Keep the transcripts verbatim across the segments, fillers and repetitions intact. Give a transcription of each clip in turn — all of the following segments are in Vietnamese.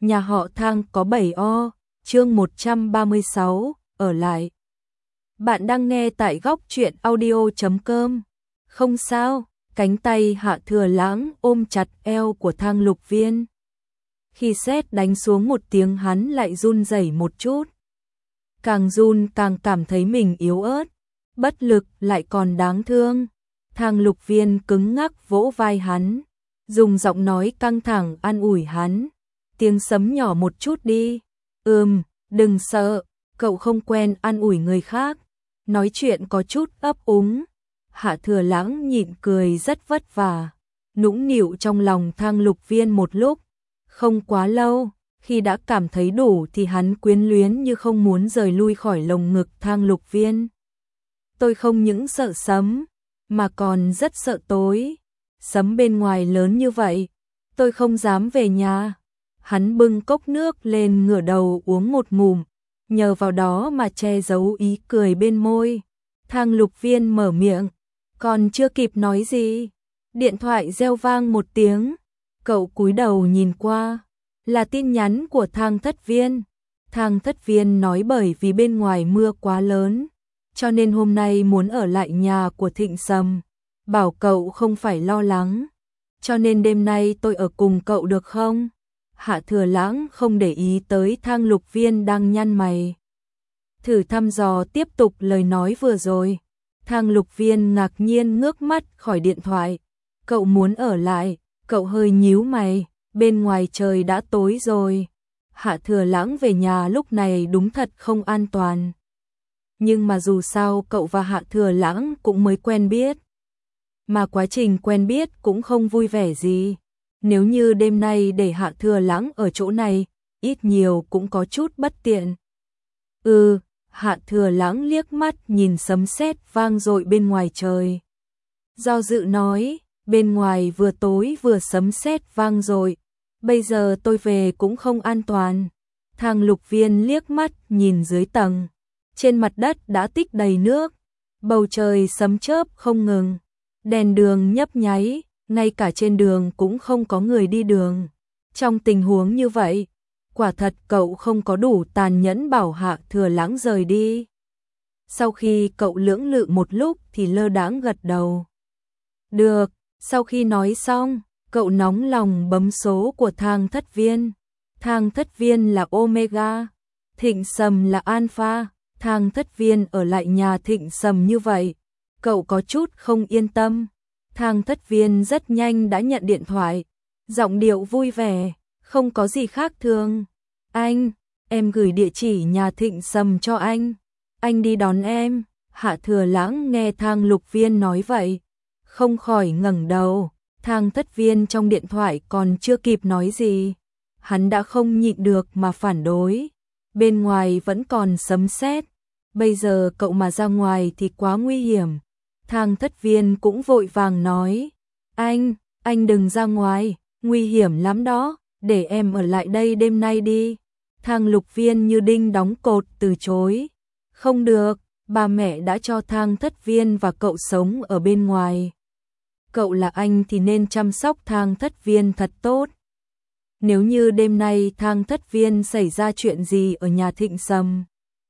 Nhà họ Thang có bảy o, chương một trăm ba mươi sáu, ở lại. Bạn đang nghe tại góc truyện audio chấm com. Không sao, cánh tay Hạ Thừa Lãng ôm chặt eo của Thang Lục Viên. Khi sét đánh xuống một tiếng hắn lại run rẩy một chút. Càng run càng cảm thấy mình yếu ớt, bất lực lại còn đáng thương. Thang Lục Viên cứng ngắc vỗ vai hắn, dùng giọng nói căng thẳng an ủi hắn. Tiếng sấm nhỏ một chút đi. Ừm, đừng sợ, cậu không quen an ủi người khác. Nói chuyện có chút ấp úng. Hạ Thừa Lãng nhịn cười rất vất vả, nũng nịu trong lòng Thang Lục Viên một lúc. Không quá lâu, khi đã cảm thấy đủ thì hắn quyến luyến như không muốn rời lui khỏi lồng ngực Thang Lục Viên. Tôi không những sợ sấm, mà còn rất sợ tối. Sấm bên ngoài lớn như vậy, tôi không dám về nhà. Hắn bưng cốc nước lên ngửa đầu uống một ngụm, nhờ vào đó mà che giấu ý cười bên môi. Thang Lục Viên mở miệng, còn chưa kịp nói gì, điện thoại reo vang một tiếng. Cậu cúi đầu nhìn qua, là tin nhắn của Thang Thất Viên. Thang Thất Viên nói bởi vì bên ngoài mưa quá lớn, cho nên hôm nay muốn ở lại nhà của Thịnh Sầm, bảo cậu không phải lo lắng. Cho nên đêm nay tôi ở cùng cậu được không? Hạ Thừa Lãng không để ý tới Thang Lục Viên đang nhăn mày, thử thăm dò tiếp tục lời nói vừa rồi. Thang Lục Viên ngạc nhiên ngước mắt khỏi điện thoại. Cậu muốn ở lại? Cậu hơi nhíu mày, bên ngoài trời đã tối rồi. Hạ Thừa Lãng về nhà lúc này đúng thật không an toàn. Nhưng mà dù sao cậu và Hạ Thừa Lãng cũng mới quen biết, mà quá trình quen biết cũng không vui vẻ gì. Nếu như đêm nay để Hạ Thừa Lãng ở chỗ này, ít nhiều cũng có chút bất tiện. Ừ, Hạ Thừa Lãng liếc mắt nhìn sấm sét vang dội bên ngoài trời. Do dự nói, bên ngoài vừa tối vừa sấm sét vang dội, bây giờ tôi về cũng không an toàn. Thang Lục Viên liếc mắt nhìn dưới tầng, trên mặt đất đã tích đầy nước, bầu trời sấm chớp không ngừng, đèn đường nhấp nháy, ngay cả trên đường cũng không có người đi đường. Trong tình huống như vậy, quả thật cậu không có đủ tàn nhẫn bảo Hạ Thừa Lãng rời đi. Sau khi cậu lưỡng lự một lúc thì lơ đãng gật đầu. Được, sau khi nói xong, cậu nóng lòng bấm số của Thang Thất Viên. Thang Thất Viên là Omega, Thịnh Sầm là Alpha. Thang Thất Viên ở lại nhà Thịnh Sầm như vậy, cậu có chút không yên tâm. Thang Thất Viên rất nhanh đã nhận điện thoại, giọng điệu vui vẻ, không có gì khác thường. Anh, em gửi địa chỉ nhà Thịnh Sầm cho anh, anh đi đón em. Hạ Thừa Lãng nghe Thang Lục Viên nói vậy, không khỏi ngẩng đầu. Thang Thất Viên trong điện thoại còn chưa kịp nói gì, hắn đã không nhịn được mà phản đối. Bên ngoài vẫn còn sấm sét, bây giờ cậu mà ra ngoài thì quá nguy hiểm. Thang Thất Viên cũng vội vàng nói, anh, anh đừng ra ngoài, nguy hiểm lắm đó, để em ở lại đây đêm nay đi. Thang Lục Viên như đinh đóng cột từ chối, không được, ba mẹ đã cho Thang Thất Viên và cậu sống ở bên ngoài. Cậu là anh thì nên chăm sóc Thang Thất Viên thật tốt. Nếu như đêm nay Thang Thất Viên xảy ra chuyện gì ở nhà Thịnh Sầm,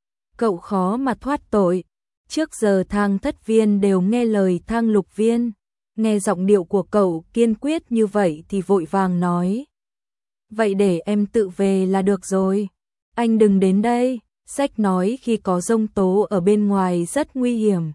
cậu khó mà thoát tội. Trước giờ Thang Thất Viên đều nghe lời Thang Lục Viên, nghe giọng điệu của cậu kiên quyết như vậy thì vội vàng nói, vậy để em tự về là được rồi, anh đừng đến đây, sách nói khi có giông tố ở bên ngoài rất nguy hiểm.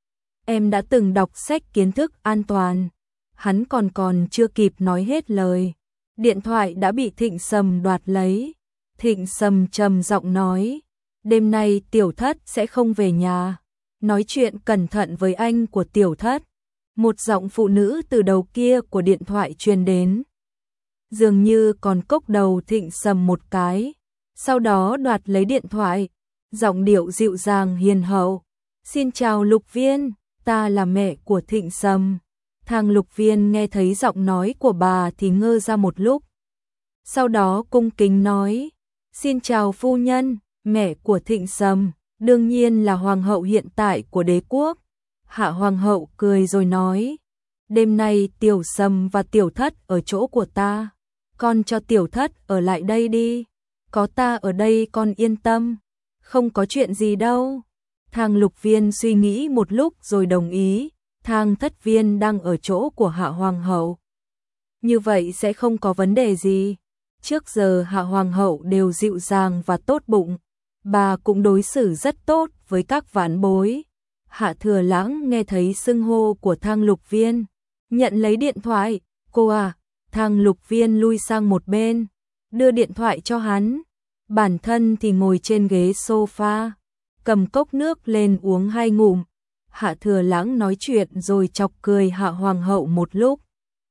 Em đã từng đọc sách kiến thức an toàn. Hắn còn còn chưa kịp nói hết lời, điện thoại đã bị Thịnh Sầm đoạt lấy. Thịnh Sầm trầm giọng nói, đêm nay Tiểu Thất sẽ không về nhà, nói chuyện cẩn thận với anh của Tiểu Thất. Một giọng phụ nữ từ đầu kia của điện thoại truyền đến, dường như còn cốc đầu Thịnh Sầm một cái, sau đó đoạt lấy điện thoại, giọng điệu dịu dàng hiền hậu, xin chào Lục Viên, ta là mẹ của Thịnh Sầm. Thang Lục Viên nghe thấy giọng nói của bà thì ngơ ra một lúc, sau đó cung kính nói, xin chào phu nhân, mẹ của Thịnh Sầm, đương nhiên là hoàng hậu hiện tại của đế quốc. Hạ hoàng hậu cười rồi nói, đêm nay Tiểu Sầm và Tiểu Thất ở chỗ của ta, con cho tiểu thất ở lại đây đi, có ta ở đây con yên tâm, không có chuyện gì đâu. Thang Lục Viên suy nghĩ một lúc rồi đồng ý, Thang Thất Viên đang ở chỗ của Hạ Hoàng hậu. Như vậy sẽ không có vấn đề gì. Trước giờ Hạ Hoàng hậu đều dịu dàng và tốt bụng, bà cũng đối xử rất tốt với các vãn bối. Hạ Thừa Lãng nghe thấy xưng hô của Thang Lục Viên, nhận lấy điện thoại, cô à, Thang Lục Viên lui sang một bên, đưa điện thoại cho hắn. Bản thân thì ngồi trên ghế sofa, cầm cốc nước lên uống hai ngụm. Hạ Thừa Lãng nói chuyện rồi chọc cười Hạ Hoàng hậu một lúc.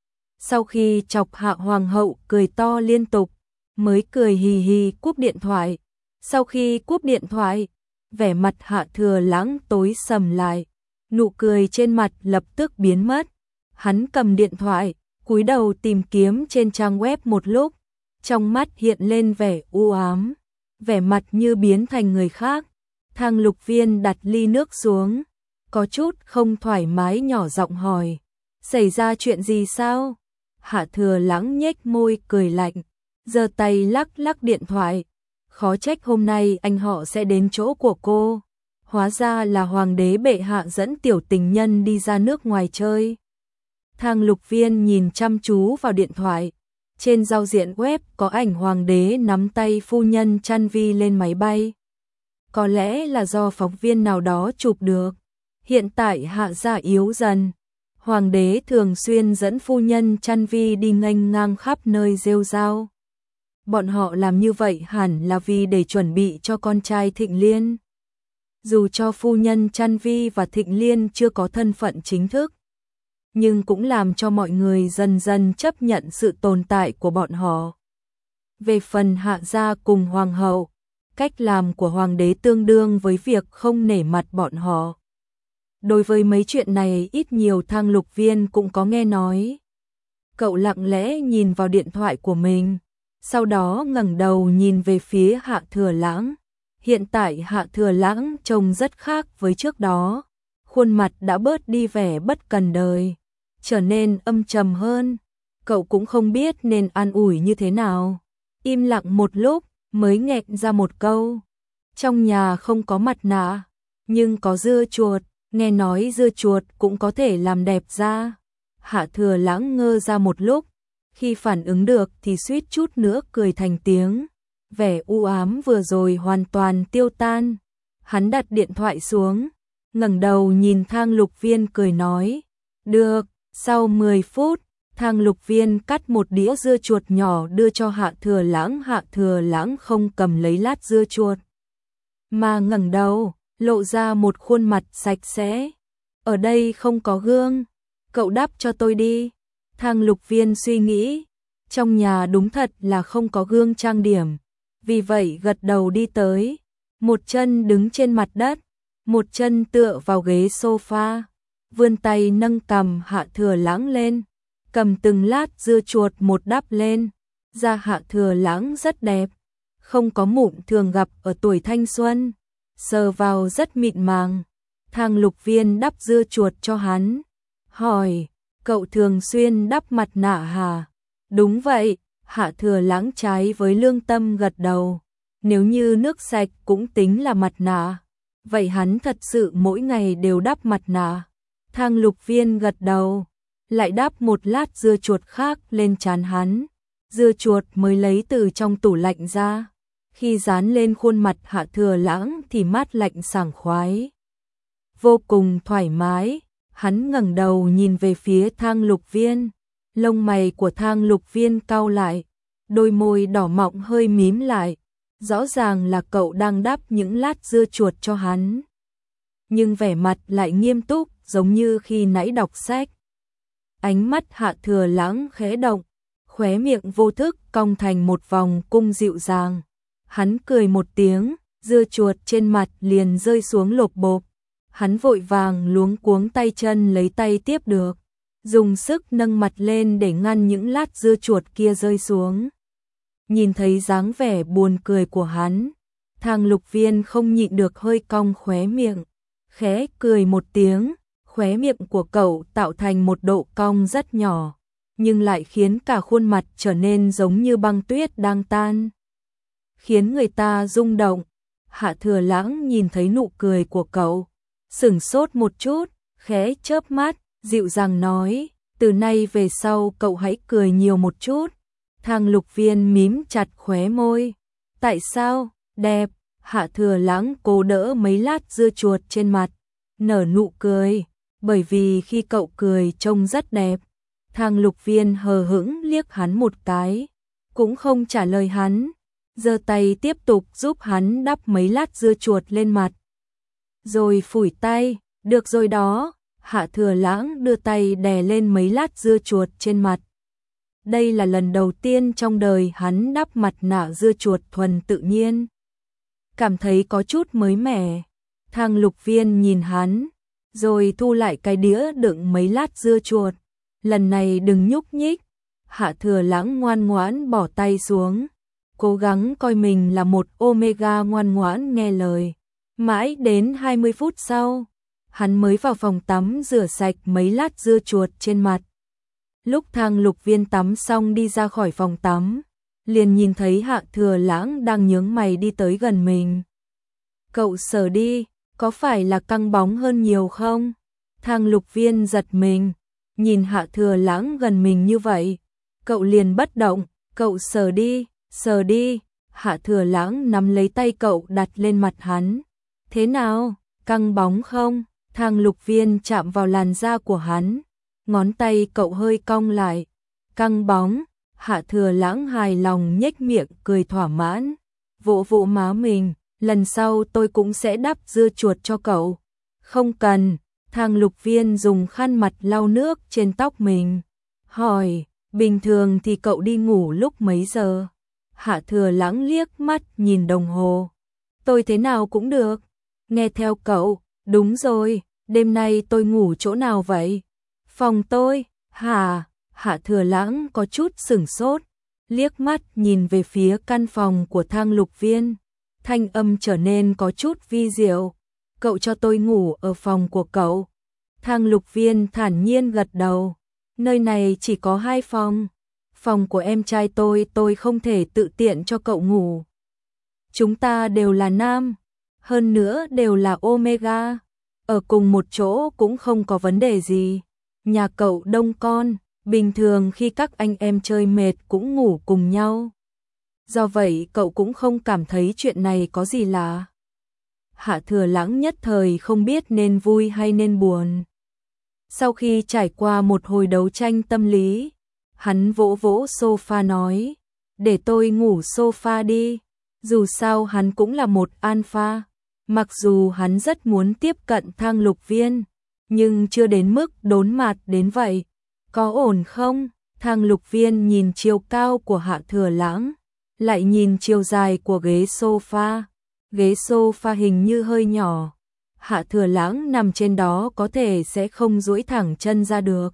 Sau khi chọc Hạ Hoàng hậu cười to liên tục, mới cười hì hì cúp điện thoại. Sau khi cúp điện thoại, vẻ mặt Hạ Thừa Lãng tối sầm lại, nụ cười trên mặt lập tức biến mất. Hắn cầm điện thoại, cúi đầu tìm kiếm trên trang web một lúc, trong mắt hiện lên vẻ u ám, vẻ mặt như biến thành người khác. Thang Lục Viên đặt ly nước xuống, có chút không thoải mái nhỏ giọng hỏi, xảy ra chuyện gì sao? Hạ Thừa Lãng nhếch môi cười lạnh, giơ tay lắc lắc điện thoại, khó trách hôm nay anh họ sẽ đến chỗ của cô, hóa ra là hoàng đế bệ hạ dẫn tiểu tình nhân đi ra nước ngoài chơi. Thang Lục Viên nhìn chăm chú vào điện thoại, trên giao diện web có ảnh hoàng đế nắm tay phu nhân Chăn Vi lên máy bay. Có lẽ là do phóng viên nào đó chụp được. Hiện tại Hạ gia yếu dần, hoàng đế thường xuyên dẫn phu nhân Chăn Vi đi nghênh ngang khắp nơi rêu rao. Bọn họ làm như vậy hẳn là vì để chuẩn bị cho con trai Thịnh Liên. Dù cho phu nhân Chăn Vi và Thịnh Liên chưa có thân phận chính thức, nhưng cũng làm cho mọi người dần dần chấp nhận sự tồn tại của bọn họ. Về phần Hạ gia cùng hoàng hậu, cách làm của hoàng đế tương đương với việc không nể mặt bọn họ. Đối với mấy chuyện này ít nhiều Thang Lục Viên cũng có nghe nói. Cậu lặng lẽ nhìn vào điện thoại của mình, sau đó ngẩng đầu nhìn về phía Hạ Thừa Lãng. Hiện tại Hạ Thừa Lãng trông rất khác với trước đó, khuôn mặt đã bớt đi vẻ bất cần đời, trở nên âm trầm hơn. Cậu cũng không biết nên an ủi như thế nào. Im lặng một lúc, mới nghẹn ra một câu. Trong nhà không có mặt nạ, nhưng có dưa chuột, nghe nói dưa chuột cũng có thể làm đẹp da. Hạ Thừa Lãng ngơ ra một lúc, khi phản ứng được thì suýt chút nữa cười thành tiếng. Vẻ u ám vừa rồi hoàn toàn tiêu tan. Hắn đặt điện thoại xuống, ngẩng đầu nhìn Thang Lục Viên cười nói, được. Sau mười phút, Thang Lục Viên cắt một đĩa dưa chuột nhỏ đưa cho Hạ Thừa Lãng. Hạ Thừa Lãng không cầm lấy lát dưa chuột, mà ngẩng đầu, lộ ra một khuôn mặt sạch sẽ. Ở đây không có gương, cậu đắp cho tôi đi. Thang Lục Viên suy nghĩ, trong nhà đúng thật là không có gương trang điểm, vì vậy gật đầu đi tới, một chân đứng trên mặt đất, một chân tựa vào ghế sofa, vươn tay nâng cằm Hạ Thừa Lãng lên, cầm từng lát dưa chuột một đắp lên. Da Hạ Thừa Lãng rất đẹp, không có mụn thường gặp ở tuổi thanh xuân, sờ vào rất mịn màng. Thang Lục Viên đắp dưa chuột cho hắn, hỏi, cậu thường xuyên đắp mặt nạ hả? Đúng vậy. Hạ Thừa Lãng trái với lương tâm gật đầu, nếu như nước sạch cũng tính là mặt nạ, vậy hắn thật sự mỗi ngày đều đắp mặt nạ. Thang Lục Viên gật đầu, lại đắp một lát dưa chuột khác lên trán hắn. Dưa chuột mới lấy từ trong tủ lạnh ra, khi dán lên khuôn mặt Hạ Thừa Lãng thì mát lạnh sảng khoái, vô cùng thoải mái. Hắn ngẩng đầu nhìn về phía Thang Lục Viên, lông mày của Thang Lục Viên cau lại, đôi môi đỏ mọng hơi mím lại, rõ ràng là cậu đang đắp những lát dưa chuột cho hắn, nhưng vẻ mặt lại nghiêm túc giống như khi nãy đọc sách. Ánh mắt Hạ Thừa Lãng khẽ động, khóe miệng vô thức cong thành một vòng cung dịu dàng. Hắn cười một tiếng, dưa chuột trên mặt liền rơi xuống lộp bộp. Hắn vội vàng luống cuống tay chân lấy tay tiếp được, dùng sức nâng mặt lên để ngăn những lát dưa chuột kia rơi xuống. Nhìn thấy dáng vẻ buồn cười của hắn, Thang Lục Viên không nhịn được hơi cong khóe miệng, khẽ cười một tiếng, khóe miệng của cậu tạo thành một độ cong rất nhỏ, nhưng lại khiến cả khuôn mặt trở nên giống như băng tuyết đang tan, khiến người ta rung động. Hạ Thừa Lãng nhìn thấy nụ cười của cậu, sửng sốt một chút, khẽ chớp mắt, dịu dàng nói, từ nay về sau cậu hãy cười nhiều một chút. Thang Lục Viên mím chặt khóe môi. Tại sao? Đẹp. Hạ Thừa Lãng cố đỡ mấy lát dưa chuột trên mặt, nở nụ cười, bởi vì khi cậu cười trông rất đẹp. Thang Lục Viên hờ hững liếc hắn một cái, cũng không trả lời hắn, giơ tay tiếp tục giúp hắn đắp mấy lát dưa chuột lên mặt. Rồi phủi tay, được rồi đó. Hạ Thừa Lãng đưa tay đè lên mấy lát dưa chuột trên mặt. Đây là lần đầu tiên trong đời hắn đắp mặt nạ dưa chuột thuần tự nhiên. Cảm thấy có chút mới mẻ. Thang Lục Viên nhìn hắn, rồi thu lại cái đĩa đựng mấy lát dưa chuột. Lần này đừng nhúc nhích. Hạ Thừa Lãng ngoan ngoãn bỏ tay xuống, cố gắng coi mình là một Omega ngoan ngoãn nghe lời. Mãi đến hai mươi phút sau, hắn mới vào phòng tắm rửa sạch mấy lát dưa chuột trên mặt. Lúc Thang Lục Viên tắm xong đi ra khỏi phòng tắm, liền nhìn thấy Hạ Thừa Lãng đang nhướng mày đi tới gần mình. Cậu sờ đi, có phải là căng bóng hơn nhiều không? Thang Lục Viên giật mình, nhìn Hạ Thừa Lãng gần mình như vậy, cậu liền bất động, cậu sờ đi, sờ đi. Hạ Thừa Lãng nắm lấy tay cậu đặt lên mặt hắn. Thế nào, căng bóng không? Thang Lục Viên chạm vào làn da của hắn, ngón tay cậu hơi cong lại. Căng bóng. Hạ Thừa Lãng hài lòng nhếch miệng cười thỏa mãn, vỗ vỗ má mình, lần sau tôi cũng sẽ đắp dưa chuột cho cậu. Không cần. Thang Lục Viên dùng khăn mặt lau nước trên tóc mình, hỏi, bình thường thì cậu đi ngủ lúc mấy giờ? Hạ Thừa Lãng liếc mắt nhìn đồng hồ. Tôi thế nào cũng được. Nghe theo cậu. Đúng rồi, đêm nay tôi ngủ chỗ nào vậy? Phòng tôi. Hả? Hạ Thừa Lãng có chút sửng sốt, liếc mắt nhìn về phía căn phòng của Thang Lục Viên, thanh âm trở nên có chút vi diệu. Cậu cho tôi ngủ ở phòng của cậu. Thang Lục Viên thản nhiên gật đầu. Nơi này chỉ có hai phòng. Phòng của em trai tôi tôi không thể tự tiện cho cậu ngủ. Chúng ta đều là nam, hơn nữa đều là Omega, ở cùng một chỗ cũng không có vấn đề gì. Nhà cậu đông con, bình thường khi các anh em chơi mệt cũng ngủ cùng nhau. Do vậy cậu cũng không cảm thấy chuyện này có gì lạ. Hạ Thừa Lãng nhất thời không biết nên vui hay nên buồn. Sau khi trải qua một hồi đấu tranh tâm lý, hắn vỗ vỗ sofa nói, để tôi ngủ sofa đi. Dù sao hắn cũng là một alpha, mặc dù hắn rất muốn tiếp cận Thang Lục Viên, nhưng chưa đến mức đốn mặt đến vậy. Có ổn không? Thang Lục Viên nhìn chiều cao của Hạ Thừa Lãng, lại nhìn chiều dài của ghế sofa. Ghế sofa hình như hơi nhỏ, Hạ Thừa Lãng nằm trên đó có thể sẽ không duỗi thẳng chân ra được.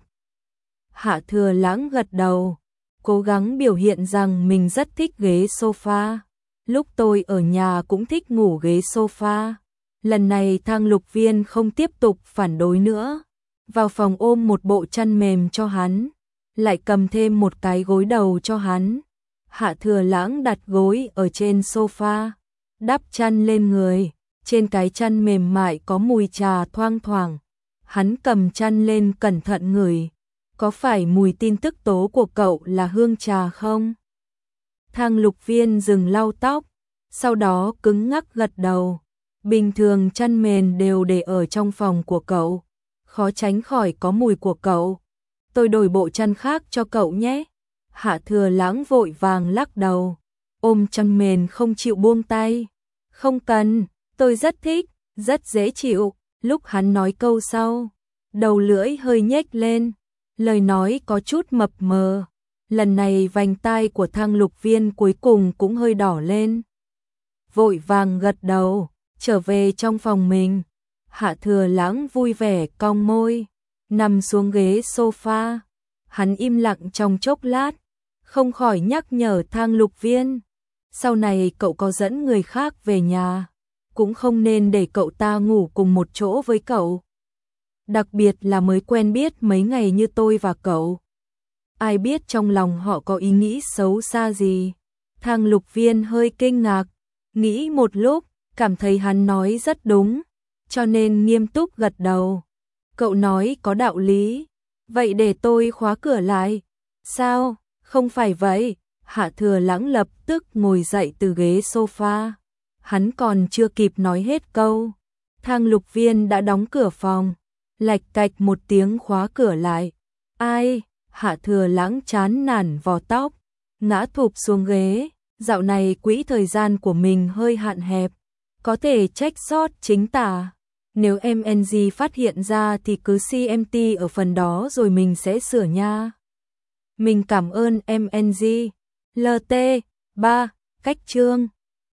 Hạ Thừa Lãng gật đầu, cố gắng biểu hiện rằng mình rất thích ghế sofa. Lúc tôi ở nhà cũng thích ngủ ghế sofa. Lần này Thang Lục Viên không tiếp tục phản đối nữa, vào phòng ôm một bộ chăn mềm cho hắn, lại cầm thêm một cái gối đầu cho hắn. Hạ Thừa Lãng đặt gối ở trên sofa, đắp chăn lên người, trên cái chăn mềm mại có mùi trà thoang thoảng. Hắn cầm chăn lên cẩn thận ngửi, có phải mùi tin tức tố của cậu là hương trà không? Thang Lục Viên dừng lau tóc, sau đó cứng ngắc gật đầu. Bình thường chăn mền đều để ở trong phòng của cậu, khó tránh khỏi có mùi của cậu. Tôi đổi bộ chăn khác cho cậu nhé. Hạ Thừa Lãng vội vàng lắc đầu, ôm chăn mền không chịu buông tay. Không cần, tôi rất thích, rất dễ chịu. Lúc hắn nói câu sau, đầu lưỡi hơi nhếch lên, lời nói có chút mập mờ. Lần này vành tai của Thang Lục Viên cuối cùng cũng hơi đỏ lên. Vội vàng gật đầu, trở về trong phòng mình. Hạ Thừa Lãng vui vẻ cong môi, nằm xuống ghế sofa. Hắn im lặng trong chốc lát, không khỏi nhắc nhở Thang Lục Viên, sau này cậu có dẫn người khác về nhà, cũng không nên để cậu ta ngủ cùng một chỗ với cậu. Đặc biệt là mới quen biết mấy ngày như tôi và cậu. ai biết trong lòng họ có ý nghĩ xấu xa gì. Thang Lục Viên hơi kinh ngạc, nghĩ một lúc, cảm thấy hắn nói rất đúng, cho nên nghiêm túc gật đầu. Cậu nói có đạo lý, vậy để tôi khóa cửa lại. Sao, không phải vậy? Hạ Thừa Lãng lập tức ngồi dậy từ ghế sofa. Hắn còn chưa kịp nói hết câu, Thang Lục Viên đã đóng cửa phòng, lạch cạch một tiếng khóa cửa lại. Ai? Hạ Thừa Lãng chán nản vò tóc, ngã thụp xuống ghế. Dạo này quỹ thời gian của mình hơi hạn hẹp, có thể trách sót chính tả. Nếu em en giê phát hiện ra thì cứ xê em tê ở phần đó rồi mình sẽ sửa nha. Mình cảm ơn em en giê. lờ tê ba. Cách chương